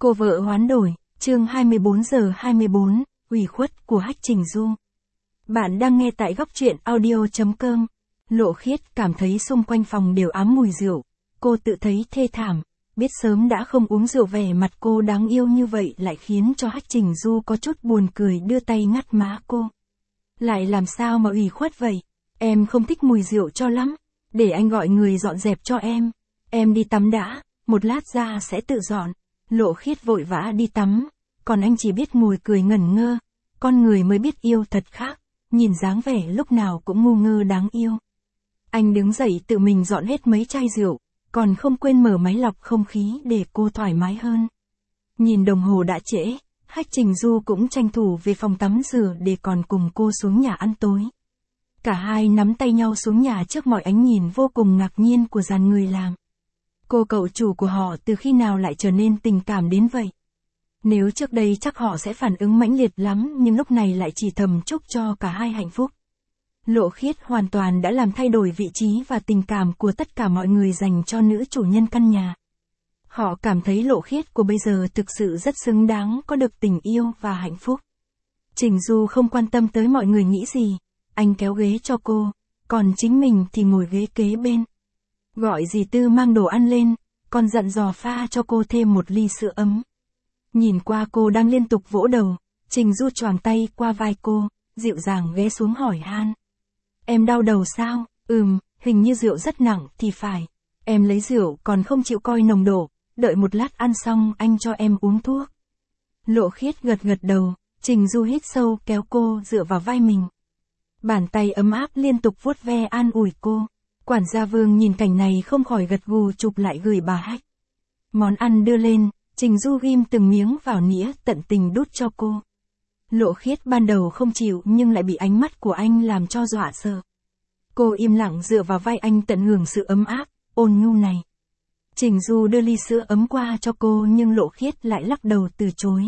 Cô vợ hoán đổi, chương 24:24, ủy khuất của Hách Trình Du. Bạn đang nghe tại góc truyện audio.com. Lộ Khiết cảm thấy xung quanh phòng đều ám mùi rượu. Cô tự thấy thê thảm, biết sớm đã không uống rượu vẻ mặt cô đáng yêu như vậy lại khiến cho Hách Trình Du có chút buồn cười đưa tay ngắt má cô. Lại làm sao mà ủy khuất vậy? Em không thích mùi rượu cho lắm. Để anh gọi người dọn dẹp cho em. Em đi tắm đã, một lát ra sẽ tự dọn. Lộ Khiết vội vã đi tắm, còn anh chỉ biết ngồi cười ngẩn ngơ. Con người mới biết yêu thật khác, nhìn dáng vẻ lúc nào cũng ngu ngơ đáng yêu. Anh đứng dậy tự mình dọn hết mấy chai rượu, còn không quên mở máy lọc không khí để cô thoải mái hơn. Nhìn đồng hồ đã trễ, Hách Trình Du cũng tranh thủ về phòng tắm rửa để còn cùng cô xuống nhà ăn tối. Cả hai nắm tay nhau xuống nhà trước mọi ánh nhìn vô cùng ngạc nhiên của dàn người làm. Cô cậu chủ của họ từ khi nào lại trở nên tình cảm đến vậy? Nếu trước đây chắc họ sẽ phản ứng mãnh liệt lắm nhưng lúc này lại chỉ thầm chúc cho cả hai hạnh phúc. Lộ Khiết hoàn toàn đã làm thay đổi vị trí và tình cảm của tất cả mọi người dành cho nữ chủ nhân căn nhà. Họ cảm thấy Lộ Khiết của bây giờ thực sự rất xứng đáng có được tình yêu và hạnh phúc. Trình Du không quan tâm tới mọi người nghĩ gì, anh kéo ghế cho cô, còn chính mình thì ngồi ghế kế bên. Gọi dì Tư mang đồ ăn lên, còn dặn dò pha cho cô thêm một ly sữa ấm. Nhìn qua cô đang liên tục vỗ đầu, Trình Du choàng tay qua vai cô, dịu dàng ghé xuống hỏi han. Em đau đầu sao? Hình như rượu rất nặng thì phải. Em lấy rượu còn không chịu coi nồng độ, đợi một lát ăn xong anh cho em uống thuốc. Lộ Khiết gật gật đầu, Trình Du hít sâu kéo cô dựa vào vai mình. Bàn tay ấm áp liên tục vuốt ve an ủi cô. Quản gia Vương nhìn cảnh này không khỏi gật gù chụp lại gửi bà Hách. Món ăn đưa lên, Trình Du ghim từng miếng vào nĩa tận tình đút cho cô. Lộ Khiết ban đầu không chịu nhưng lại bị ánh mắt của anh làm cho dọa sợ. Cô im lặng dựa vào vai anh tận hưởng sự ấm áp, ôn nhu này. Trình Du đưa ly sữa ấm qua cho cô nhưng Lộ Khiết lại lắc đầu từ chối.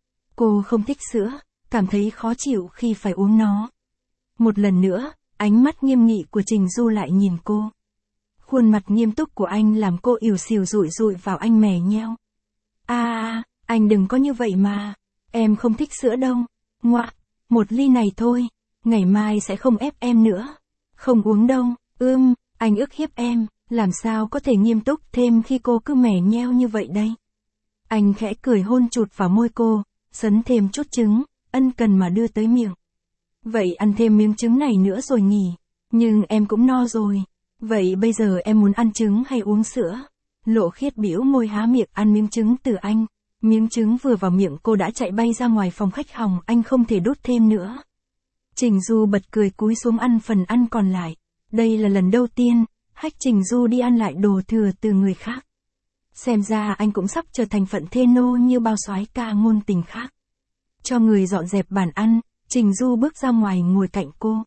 Cô không thích sữa, cảm thấy khó chịu khi phải uống nó. Một lần nữa, ánh mắt nghiêm nghị của Trình Du lại nhìn cô. Khuôn mặt nghiêm túc của anh làm cô ỉu xìu rụi rụi vào anh mè nheo. Anh đừng có như vậy mà. Em không thích sữa đâu. Ngoạ, một ly này thôi. Ngày mai sẽ không ép em nữa. Không uống đâu. Anh ức hiếp em. Làm sao có thể nghiêm túc thêm khi cô cứ mè nheo như vậy đây. Anh khẽ cười hôn chụt vào môi cô, sấn thêm chút trứng, ân cần mà đưa tới miệng. Vậy ăn thêm miếng trứng này nữa rồi nhỉ? Nhưng em cũng no rồi. Vậy bây giờ em muốn ăn trứng hay uống sữa? Lộ Khiết bĩu môi há miệng ăn miếng trứng từ anh. Miếng trứng vừa vào miệng cô đã chạy bay ra ngoài phòng khách hỏng, anh không thể đút thêm nữa. Trình Du bật cười cúi xuống ăn phần ăn còn lại. Đây là lần đầu tiên, Hách Trình Du đi ăn lại đồ thừa từ người khác. Xem ra anh cũng sắp trở thành phận thê nô như bao soái ca ngôn tình khác. Cho người dọn dẹp bàn ăn, Trình Du bước ra ngoài ngồi cạnh cô.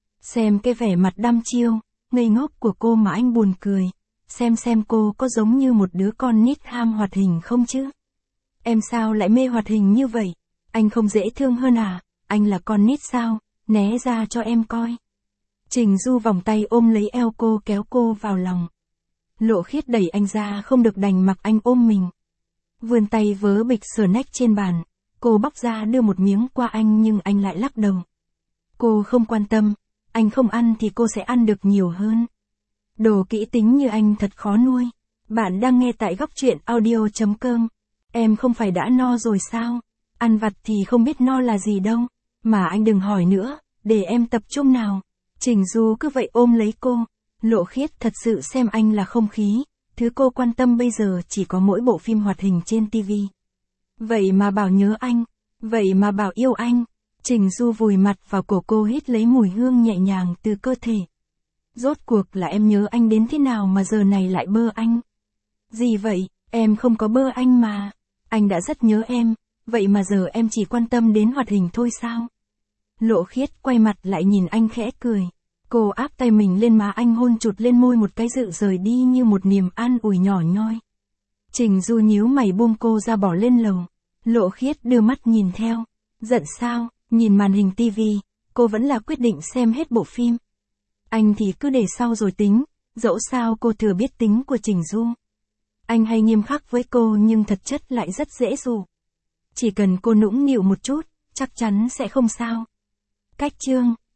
Xem cái vẻ mặt đăm chiêu, ngây ngốc của cô mà anh buồn cười. Xem cô có giống như một đứa con nít ham hoạt hình không chứ? Em sao lại mê hoạt hình như vậy? Anh không dễ thương hơn à? Anh là con nít sao? Né ra cho em coi. Trình Du vòng tay ôm lấy eo cô kéo cô vào lòng. Lộ Khiết đẩy anh ra không được đành mặc anh ôm mình. Vươn tay vớ bịch snack trên bàn. Cô bóc ra đưa một miếng qua anh nhưng anh lại lắc đầu. Cô không quan tâm, anh không ăn thì cô sẽ ăn được nhiều hơn. Đồ kỹ tính như anh thật khó nuôi. Bạn đang nghe tại góc truyện audio.com. Em không phải đã no rồi sao? Ăn vặt thì không biết no là gì đâu. Mà anh đừng hỏi nữa, để em tập trung nào. Trình Du cứ vậy ôm lấy cô. Lộ Khiết thật sự xem anh là không khí. Thứ cô quan tâm bây giờ chỉ có mỗi bộ phim hoạt hình trên TV. Vậy mà bảo nhớ anh. Vậy mà bảo yêu anh. Trình Du vùi mặt vào cổ cô hít lấy mùi hương nhẹ nhàng từ cơ thể. Rốt cuộc là em nhớ anh đến thế nào mà giờ này lại bơ anh? Gì vậy, em không có bơ anh mà. Anh đã rất nhớ em, vậy mà giờ em chỉ quan tâm đến hoạt hình thôi sao? Lộ Khiết quay mặt lại nhìn anh khẽ cười. Cô áp tay mình lên má anh hôn chụt lên môi một cái dự rời đi như một niềm an ủi nhỏ nhoi. Trình Du nhíu mày buông cô ra bỏ lên lầu. Lộ Khiết đưa mắt nhìn theo. Giận sao? Nhìn màn hình tivi, cô vẫn là quyết định xem hết bộ phim. Anh thì cứ để sau rồi tính, dẫu sao cô thừa biết tính của Trình Du. Anh hay nghiêm khắc với cô nhưng thật chất lại rất dễ dụ. Chỉ cần cô nũng nịu một chút, chắc chắn sẽ không sao. Cách chương